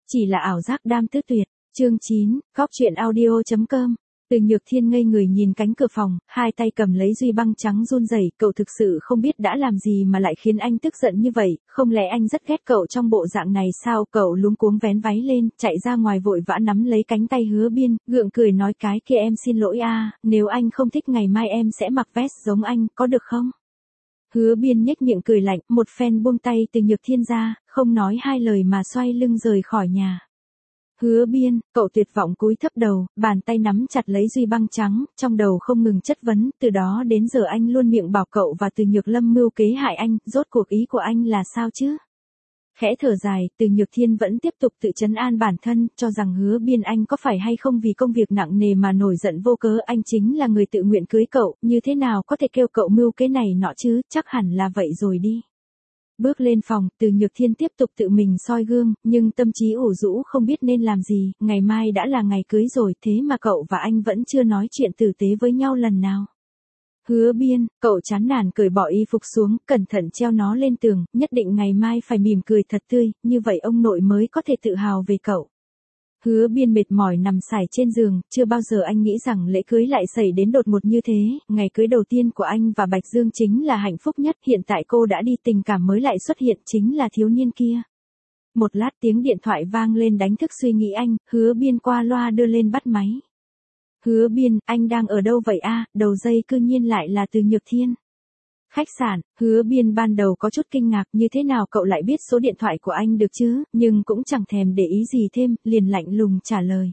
Chỉ là ảo giác đam tứ tuyệt. Chương 9, Cóc truyện audio.com. Từ Nhược Thiên ngây người nhìn cánh cửa phòng, hai tay cầm lấy duy băng trắng run rẩy. Cậu thực sự không biết đã làm gì mà lại khiến anh tức giận như vậy, không lẽ anh rất ghét cậu trong bộ dạng này sao? Cậu luống cuống vén váy lên, chạy ra ngoài vội vã nắm lấy cánh tay Hứa Biên, gượng cười nói cái kia em xin lỗi a, nếu anh không thích ngày mai em sẽ mặc vest giống anh, có được không? Hứa Biên nhếch miệng cười lạnh, một phen buông tay Từ Nhược Thiên ra, không nói hai lời mà xoay lưng rời khỏi nhà. Hứa Biên, cậu tuyệt vọng cúi thấp đầu, bàn tay nắm chặt lấy duy băng trắng, trong đầu không ngừng chất vấn, từ đó đến giờ anh luôn miệng bảo cậu và Từ Nhược Lâm mưu kế hại anh, rốt cuộc ý của anh là sao chứ? Khẽ thở dài, Từ Nhược Thiên vẫn tiếp tục tự trấn an bản thân, cho rằng Hứa Biên anh có phải hay không vì công việc nặng nề mà nổi giận vô cớ, anh chính là người tự nguyện cưới cậu, như thế nào có thể kêu cậu mưu kế này nọ chứ, chắc hẳn là vậy rồi đi. Bước lên phòng, Từ Nhược Thiên tiếp tục tự mình soi gương, nhưng tâm trí ủ rũ không biết nên làm gì, ngày mai đã là ngày cưới rồi, thế mà cậu và anh vẫn chưa nói chuyện tử tế với nhau lần nào. Hứa Biên, cậu chán nản cởi bỏ y phục xuống, cẩn thận treo nó lên tường, nhất định ngày mai phải mỉm cười thật tươi, như vậy ông nội mới có thể tự hào về cậu. Hứa Biên mệt mỏi nằm sải trên giường, chưa bao giờ anh nghĩ rằng lễ cưới lại xảy đến đột ngột như thế, ngày cưới đầu tiên của anh và Bạch Dương chính là hạnh phúc nhất, hiện tại cô đã đi tình cảm mới lại xuất hiện chính là thiếu niên kia. Một lát tiếng điện thoại vang lên đánh thức suy nghĩ anh, Hứa Biên qua loa đưa lên bắt máy. Hứa Biên, anh đang ở đâu vậy a? Đầu dây cư nhiên lại là Từ Nhược Thiên. Khách sạn, Hứa Biên ban đầu có chút kinh ngạc, như thế nào cậu lại biết số điện thoại của anh được chứ, nhưng cũng chẳng thèm để ý gì thêm, liền lạnh lùng trả lời.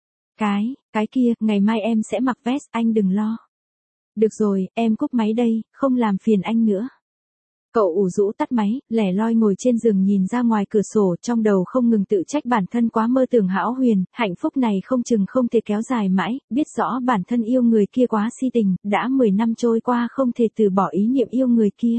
Cái kia, ngày mai em sẽ mặc vest, anh đừng lo. Được rồi, em cúp máy đây, không làm phiền anh nữa. Cậu ủ rũ tắt máy, lẻ loi ngồi trên giường nhìn ra ngoài cửa sổ, trong đầu không ngừng tự trách bản thân quá mơ tưởng hão huyền, hạnh phúc này không chừng không thể kéo dài mãi, biết rõ bản thân yêu người kia quá si tình, đã 10 năm trôi qua không thể từ bỏ ý niệm yêu người kia.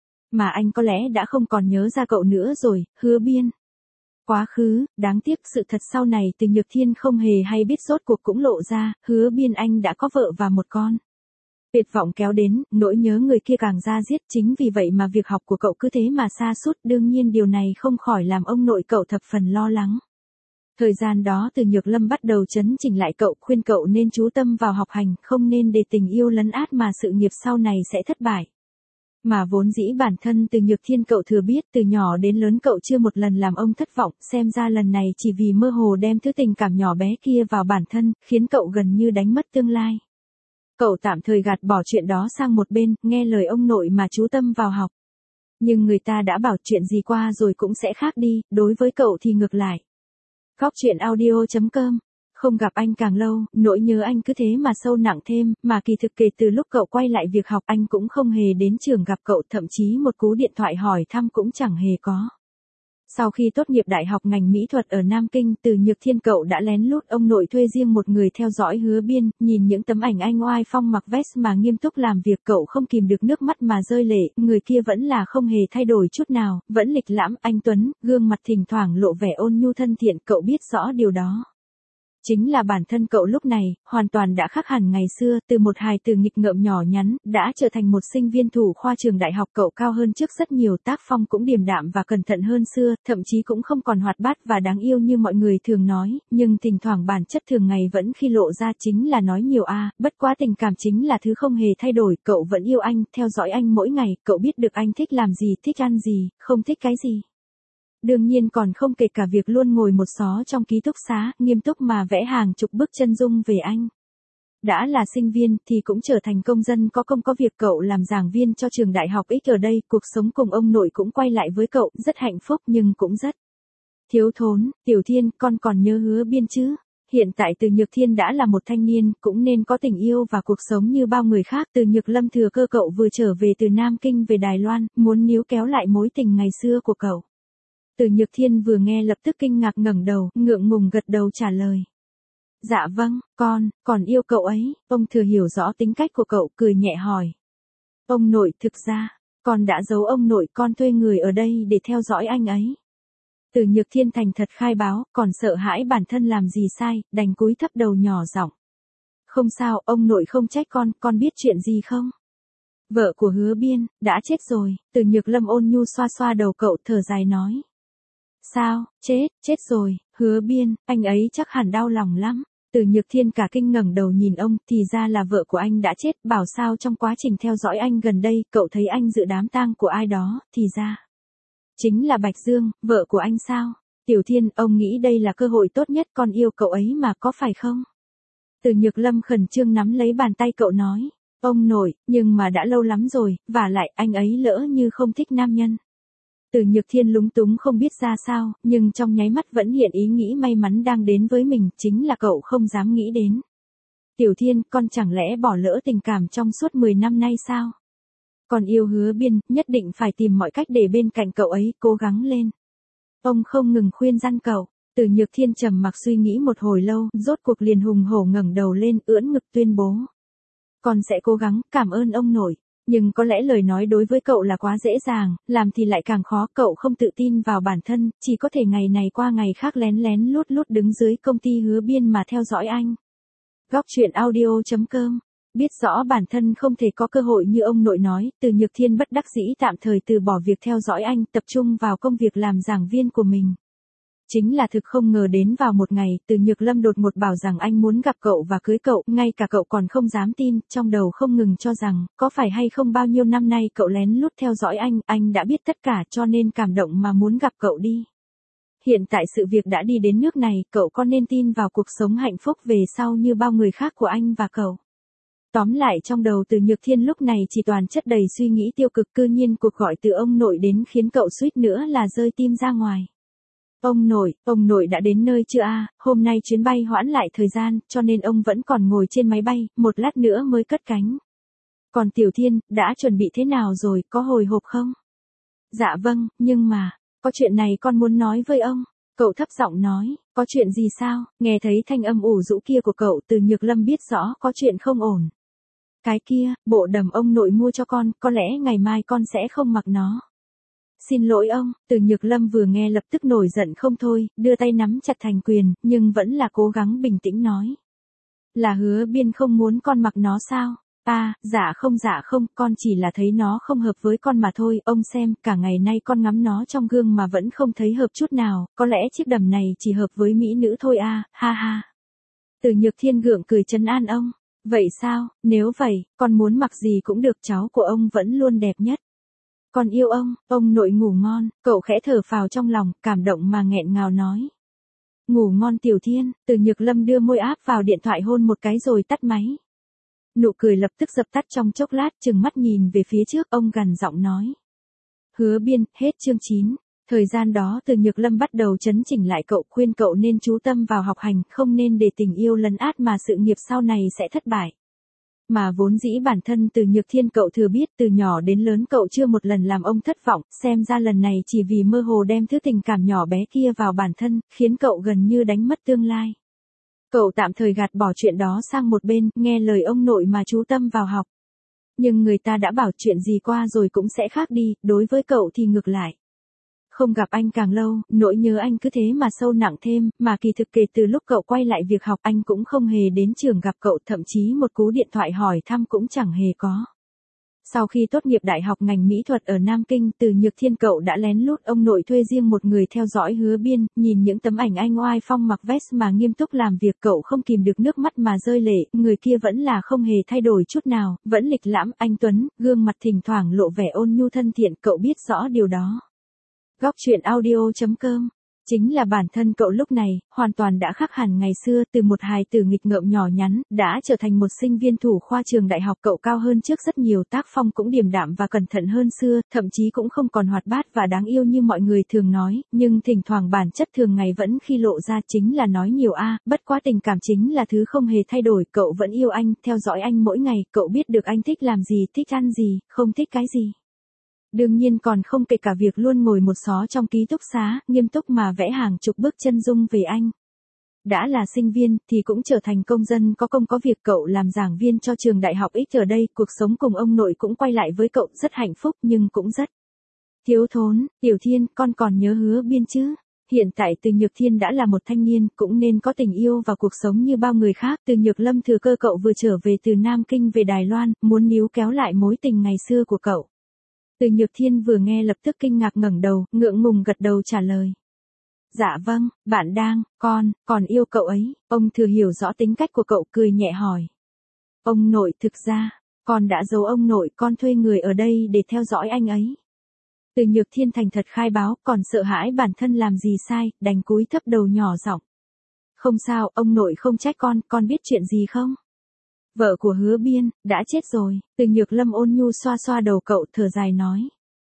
Mà anh có lẽ đã không còn nhớ ra cậu nữa rồi, Hứa Biên. Quá khứ, đáng tiếc sự thật sau này Từ Nhược Thiên không hề hay biết, rốt cuộc cũng lộ ra, Hứa Biên anh đã có vợ và một con. Tuyệt vọng kéo đến, nỗi nhớ người kia càng ra diết, chính vì vậy mà việc học của cậu cứ thế mà sa sút, đương nhiên điều này không khỏi làm ông nội cậu thập phần lo lắng. Thời gian đó Từ Nhược Lâm bắt đầu chấn chỉnh lại cậu, khuyên cậu nên chú tâm vào học hành, không nên để tình yêu lấn át mà sự nghiệp sau này sẽ thất bại. Mà vốn dĩ bản thân Từ Nhược Thiên cậu thừa biết, từ nhỏ đến lớn cậu chưa một lần làm ông thất vọng, xem ra lần này chỉ vì mơ hồ đem thứ tình cảm nhỏ bé kia vào bản thân, khiến cậu gần như đánh mất tương lai. Cậu tạm thời gạt bỏ chuyện đó sang một bên, nghe lời ông nội mà chú tâm vào học. Nhưng người ta đã bảo chuyện gì qua rồi cũng sẽ khác đi, đối với cậu thì ngược lại. Cóc truyện audio.com. Không gặp anh càng lâu, nỗi nhớ anh cứ thế mà sâu nặng thêm, mà kỳ thực kể từ lúc cậu quay lại việc học anh cũng không hề đến trường gặp cậu, thậm chí một cú điện thoại hỏi thăm cũng chẳng hề có. Sau khi tốt nghiệp đại học ngành mỹ thuật ở Nam Kinh, Từ Nhược Thiên cậu đã lén lút ông nội thuê riêng một người theo dõi Hứa Biên, nhìn những tấm ảnh anh oai phong mặc vest mà nghiêm túc làm việc, cậu không kìm được nước mắt mà rơi lệ, người kia vẫn là không hề thay đổi chút nào, vẫn lịch lãm, anh tuấn, gương mặt thỉnh thoảng lộ vẻ ôn nhu thân thiện, cậu biết rõ điều đó. Chính là bản thân cậu lúc này, hoàn toàn đã khác hẳn ngày xưa, từ một hài tử nghịch ngợm nhỏ nhắn, đã trở thành một sinh viên thủ khoa trường đại học, cậu cao hơn trước rất nhiều, tác phong cũng điềm đạm và cẩn thận hơn xưa, thậm chí cũng không còn hoạt bát và đáng yêu như mọi người thường nói, nhưng thỉnh thoảng bản chất thường ngày vẫn khi lộ ra chính là nói nhiều bất quá tình cảm chính là thứ không hề thay đổi, cậu vẫn yêu anh, theo dõi anh mỗi ngày, cậu biết được anh thích làm gì, thích ăn gì, không thích cái gì. Đương nhiên còn không kể cả việc luôn ngồi một xó trong ký túc xá, nghiêm túc mà vẽ hàng chục bức chân dung về anh. Đã là sinh viên thì cũng trở thành công dân có công có việc, cậu làm giảng viên cho trường đại học X ở đây, cuộc sống cùng ông nội cũng quay lại với cậu, rất hạnh phúc nhưng cũng rất thiếu thốn. Tiểu Thiên, con còn nhớ Hứa Biên chứ? Hiện tại Từ Nhược Thiên đã là một thanh niên, cũng nên có tình yêu và cuộc sống như bao người khác. Từ Nhược Lâm thừa cơ cậu vừa trở về từ Nam Kinh về Đài Loan, muốn níu kéo lại mối tình ngày xưa của cậu. Từ Nhược Thiên vừa nghe lập tức kinh ngạc ngẩng đầu, ngượng ngùng gật đầu trả lời. Dạ vâng, còn yêu cậu ấy. Ông thừa hiểu rõ tính cách của cậu, cười nhẹ hỏi. Ông nội, thực ra, con đã giấu ông nội, con thuê người ở đây để theo dõi anh ấy. Từ Nhược Thiên thành thật khai báo, còn sợ hãi bản thân làm gì sai, đành cúi thấp đầu nhỏ giọng. Không sao, ông nội không trách con biết chuyện gì không? Vợ của Hứa Biên, đã chết rồi. Từ Nhược Lâm ôn nhu xoa xoa đầu cậu, thở dài nói. Sao, chết rồi, Hứa Biên, anh ấy chắc hẳn đau lòng lắm. Từ Nhược Thiên cả kinh ngẩng đầu nhìn ông, thì ra là vợ của anh đã chết, bảo sao trong quá trình theo dõi anh gần đây, cậu thấy anh dự đám tang của ai đó, thì ra. Chính là Bạch Dương, vợ của anh sao? Tiểu Thiên, ông nghĩ đây là cơ hội tốt nhất, con yêu cậu ấy mà, có phải không? Từ Nhược Lâm khẩn trương nắm lấy bàn tay cậu nói. Ông nội, nhưng mà đã lâu lắm rồi, vả lại anh ấy lỡ như không thích nam nhân. Từ Nhược Thiên lúng túng không biết ra sao, nhưng trong nháy mắt vẫn hiện ý nghĩ may mắn đang đến với mình, chính là cậu không dám nghĩ đến. Tiểu Thiên, con chẳng lẽ bỏ lỡ tình cảm trong suốt 10 năm nay sao? Con yêu Hứa Biên, nhất định phải tìm mọi cách để bên cạnh cậu ấy, cố gắng lên. Ông không ngừng khuyên răn cậu. Từ Nhược Thiên trầm mặc suy nghĩ một hồi lâu, rốt cuộc liền hùng hổ ngẩng đầu lên, ưỡn ngực tuyên bố. Con sẽ cố gắng, cảm ơn ông nội. Nhưng có lẽ lời nói đối với cậu là quá dễ dàng, làm thì lại càng khó, cậu không tự tin vào bản thân, chỉ có thể ngày này qua ngày khác lén lén lút lút đứng dưới công ty Hứa Biên mà theo dõi anh. Góc truyện audio.com. Biết rõ bản thân không thể có cơ hội như ông nội nói, Từ Nhược Thiên bất đắc dĩ tạm thời từ bỏ việc theo dõi anh, tập trung vào công việc làm giảng viên của mình. Chính là thực không ngờ đến vào một ngày, Từ Nhược Lâm đột ngột bảo rằng anh muốn gặp cậu và cưới cậu, ngay cả cậu còn không dám tin, trong đầu không ngừng cho rằng, có phải hay không bao nhiêu năm nay cậu lén lút theo dõi anh đã biết tất cả cho nên cảm động mà muốn gặp cậu đi. Hiện tại sự việc đã đi đến nước này, cậu có nên tin vào cuộc sống hạnh phúc về sau như bao người khác của anh và cậu. Tóm lại trong đầu Từ Nhược Thiên lúc này chỉ toàn chất đầy suy nghĩ tiêu cực, cư nhiên cuộc gọi từ ông nội đến khiến cậu suýt nữa là rơi tim ra ngoài. Ông nội đã đến nơi chưa a? Hôm nay chuyến bay hoãn lại thời gian, cho nên ông vẫn còn ngồi trên máy bay, một lát nữa mới cất cánh. Còn Tiểu Thiên, đã chuẩn bị thế nào rồi, có hồi hộp không? Dạ vâng, nhưng mà, có chuyện này con muốn nói với ông. Cậu thấp giọng nói, có chuyện gì sao? Nghe thấy thanh âm ủ rũ kia của cậu, Từ Nhược Lâm biết rõ có chuyện không ổn. Cái kia, bộ đầm ông nội mua cho con, có lẽ ngày mai con sẽ không mặc nó. Xin lỗi ông, Từ Nhược Lâm vừa nghe lập tức nổi giận không thôi, đưa tay nắm chặt thành quyền, nhưng vẫn là cố gắng bình tĩnh nói. Là Hứa Biên không muốn con mặc nó sao? Dạ không, con chỉ là thấy nó không hợp với con mà thôi, ông xem, cả ngày nay con ngắm nó trong gương mà vẫn không thấy hợp chút nào, có lẽ chiếc đầm này chỉ hợp với mỹ nữ thôi ha ha. Từ Nhược Thiên gượng cười trấn an ông. Vậy sao, nếu vậy, con muốn mặc gì cũng được, cháu của ông vẫn luôn đẹp nhất. Con yêu ông nội ngủ ngon, cậu khẽ thở phào trong lòng, cảm động mà nghẹn ngào nói. Ngủ ngon Tiểu Thiên, Từ Nhược Lâm đưa môi áp vào điện thoại hôn một cái rồi tắt máy. Nụ cười lập tức dập tắt trong chốc lát, trừng mắt nhìn về phía trước, ông gằn giọng nói. Hứa Biên, hết chương 9. Thời gian đó Từ Nhược Lâm bắt đầu chấn chỉnh lại cậu, khuyên cậu nên chú tâm vào học hành, không nên để tình yêu lấn át mà sự nghiệp sau này sẽ thất bại. Mà vốn dĩ bản thân Từ Nhược Thiên cậu thừa biết, từ nhỏ đến lớn cậu chưa một lần làm ông thất vọng, xem ra lần này chỉ vì mơ hồ đem thứ tình cảm nhỏ bé kia vào bản thân, khiến cậu gần như đánh mất tương lai. Cậu tạm thời gạt bỏ chuyện đó sang một bên, nghe lời ông nội mà chú tâm vào học. Nhưng người ta đã bảo chuyện gì qua rồi cũng sẽ khác đi, đối với cậu thì ngược lại. Không gặp anh càng lâu, nỗi nhớ anh cứ thế mà sâu nặng thêm, mà kỳ thực kể từ lúc cậu quay lại việc học anh cũng không hề đến trường gặp cậu, thậm chí một cú điện thoại hỏi thăm cũng chẳng hề có. Sau khi tốt nghiệp đại học ngành mỹ thuật ở Nam Kinh, Từ Nhược Thiên cậu đã lén lút ông nội thuê riêng một người theo dõi Hứa Biên, nhìn những tấm ảnh anh oai phong mặc vest mà nghiêm túc làm việc cậu không kìm được nước mắt mà rơi lệ, người kia vẫn là không hề thay đổi chút nào, vẫn lịch lãm, anh tuấn, gương mặt thỉnh thoảng lộ vẻ ôn nhu thân thiện, cậu biết rõ điều đó. Góc truyện audio.com. Chính là bản thân cậu lúc này, hoàn toàn đã khác hẳn ngày xưa, từ một hài tử nghịch ngợm nhỏ nhắn, đã trở thành một sinh viên thủ khoa trường đại học, cậu cao hơn trước rất nhiều, tác phong cũng điềm đạm và cẩn thận hơn xưa, thậm chí cũng không còn hoạt bát và đáng yêu như mọi người thường nói, nhưng thỉnh thoảng bản chất thường ngày vẫn khi lộ ra, chính là nói nhiều bất quá tình cảm chính là thứ không hề thay đổi, cậu vẫn yêu anh, theo dõi anh mỗi ngày, cậu biết được anh thích làm gì, thích ăn gì, không thích cái gì. Đương nhiên còn không kể cả việc luôn ngồi một xó trong ký túc xá, nghiêm túc mà vẽ hàng chục bức chân dung về anh. Đã là sinh viên, thì cũng trở thành công dân có công có việc, cậu làm giảng viên cho trường đại học X ở đây, cuộc sống cùng ông nội cũng quay lại với cậu, rất hạnh phúc nhưng cũng rất thiếu thốn. Tiểu Thiên, con còn nhớ Hứa Biên chứ? Hiện tại Từ Nhược Thiên đã là một thanh niên, cũng nên có tình yêu và cuộc sống như bao người khác. Từ Nhược Lâm thừa cơ cậu vừa trở về từ Nam Kinh về Đài Loan, muốn níu kéo lại mối tình ngày xưa của cậu. Từ Nhược Thiên vừa nghe lập tức kinh ngạc ngẩng đầu, ngượng ngùng gật đầu trả lời. Dạ vâng, bạn đang, còn yêu cậu ấy. Ông thừa hiểu rõ tính cách của cậu, cười nhẹ hỏi. Ông nội, thực ra, con đã giấu ông nội, con thuê người ở đây để theo dõi anh ấy. Từ Nhược Thiên thành thật khai báo, còn sợ hãi bản thân làm gì sai, đành cúi thấp đầu nhỏ giọng. Không sao, ông nội không trách con biết chuyện gì không? Vợ của Hứa Biên, đã chết rồi. Từ Nhược Lâm ôn nhu xoa xoa đầu cậu, thở dài nói.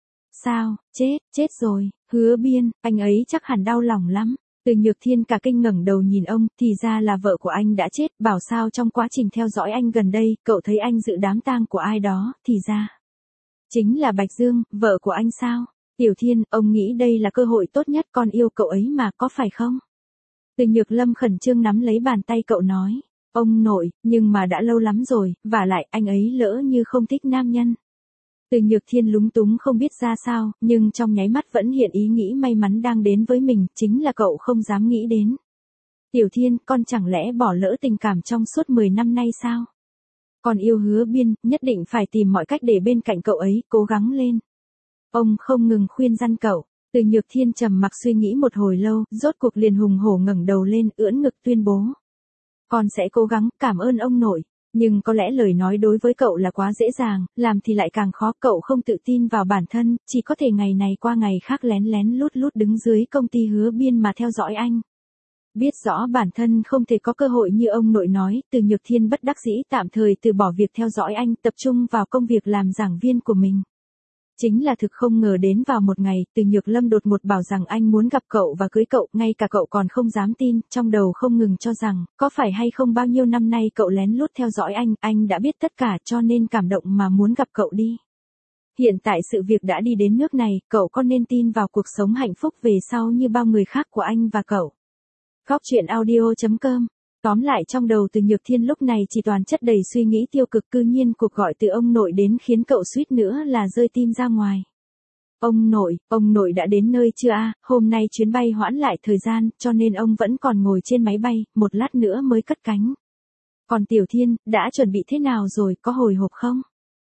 Sao, chết rồi, Hứa Biên, anh ấy chắc hẳn đau lòng lắm. Từ Nhược Thiên cả kinh ngẩng đầu nhìn ông, thì ra là vợ của anh đã chết, bảo sao trong quá trình theo dõi anh gần đây, cậu thấy anh dự đám tang của ai đó, thì ra. Chính là Bạch Dương, vợ của anh sao? Tiểu Thiên, ông nghĩ đây là cơ hội tốt nhất, con yêu cậu ấy mà, có phải không? Từ Nhược Lâm khẩn trương nắm lấy bàn tay cậu nói. Ông nội, nhưng mà đã lâu lắm rồi, vả lại anh ấy lỡ như không thích nam nhân. Từ Nhược Thiên lúng túng không biết ra sao, nhưng trong nháy mắt vẫn hiện ý nghĩ may mắn đang đến với mình, chính là cậu không dám nghĩ đến. Tiểu Thiên, con chẳng lẽ bỏ lỡ tình cảm trong suốt 10 năm nay sao? Con yêu Hứa Biên, nhất định phải tìm mọi cách để bên cạnh cậu ấy, cố gắng lên. Ông không ngừng khuyên răn cậu. Từ Nhược Thiên trầm mặc suy nghĩ một hồi lâu, rốt cuộc liền hùng hổ ngẩng đầu lên, ưỡn ngực tuyên bố. Con sẽ cố gắng, cảm ơn ông nội. Nhưng có lẽ lời nói đối với cậu là quá dễ dàng, làm thì lại càng khó, cậu không tự tin vào bản thân, chỉ có thể ngày này qua ngày khác lén lén lút lút đứng dưới công ty Hứa Biên mà theo dõi anh. Biết rõ bản thân không thể có cơ hội như ông nội nói, Từ Nhược Thiên bất đắc dĩ tạm thời từ bỏ việc theo dõi anh, tập trung vào công việc làm giảng viên của mình. Chính là thực không ngờ đến vào một ngày, Từ Nhược Lâm đột ngột bảo rằng anh muốn gặp cậu và cưới cậu, ngay cả cậu còn không dám tin, trong đầu không ngừng cho rằng, có phải hay không bao nhiêu năm nay cậu lén lút theo dõi anh đã biết tất cả cho nên cảm động mà muốn gặp cậu đi. Hiện tại sự việc đã đi đến nước này, cậu có nên tin vào cuộc sống hạnh phúc về sau như bao người khác của anh và cậu. Góc truyện audio.com. Tóm lại trong đầu Từ Nhược Thiên lúc này chỉ toàn chất đầy suy nghĩ tiêu cực, cư nhiên cuộc gọi từ ông nội đến khiến cậu suýt nữa là rơi tim ra ngoài. Ông nội đã đến nơi chưa a? Hôm nay chuyến bay hoãn lại thời gian, cho nên ông vẫn còn ngồi trên máy bay, một lát nữa mới cất cánh. Còn Tiểu Thiên, đã chuẩn bị thế nào rồi, có hồi hộp không?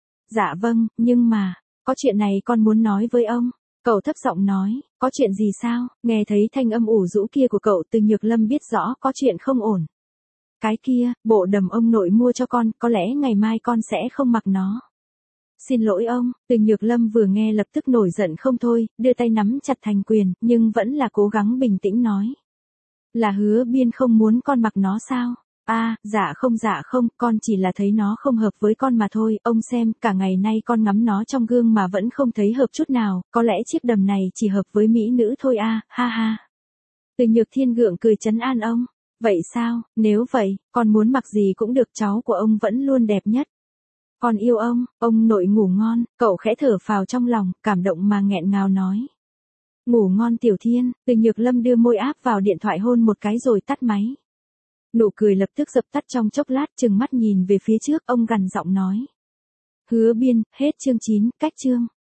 Dạ vâng, nhưng mà, có chuyện này con muốn nói với ông. Cậu thấp giọng nói, có chuyện gì sao? Nghe thấy thanh âm ủ rũ kia của cậu, Từ Nhược Lâm biết rõ có chuyện không ổn. Cái kia, bộ đầm ông nội mua cho con, có lẽ ngày mai con sẽ không mặc nó. Xin lỗi ông. Từ Nhược Lâm vừa nghe lập tức nổi giận không thôi, đưa tay nắm chặt thành quyền, nhưng vẫn là cố gắng bình tĩnh nói. Là Hứa Biên không muốn con mặc nó sao? Dạ không, con chỉ là thấy nó không hợp với con mà thôi, ông xem, cả ngày nay con ngắm nó trong gương mà vẫn không thấy hợp chút nào, có lẽ chiếc đầm này chỉ hợp với mỹ nữ thôi ha ha. Từ Nhược Thiên gượng cười trấn an ông. Vậy sao, nếu vậy, con muốn mặc gì cũng được, cháu của ông vẫn luôn đẹp nhất. Con yêu ông nội ngủ ngon, cậu khẽ thở phào trong lòng, cảm động mà nghẹn ngào nói. Ngủ ngon Tiểu Thiên. Từ Nhược Lâm đưa môi áp vào điện thoại hôn một cái rồi tắt máy. Nụ cười lập tức dập tắt trong chốc lát, trừng mắt nhìn về phía trước, ông gằn giọng nói. Hứa Biên, hết chương 9, cách chương.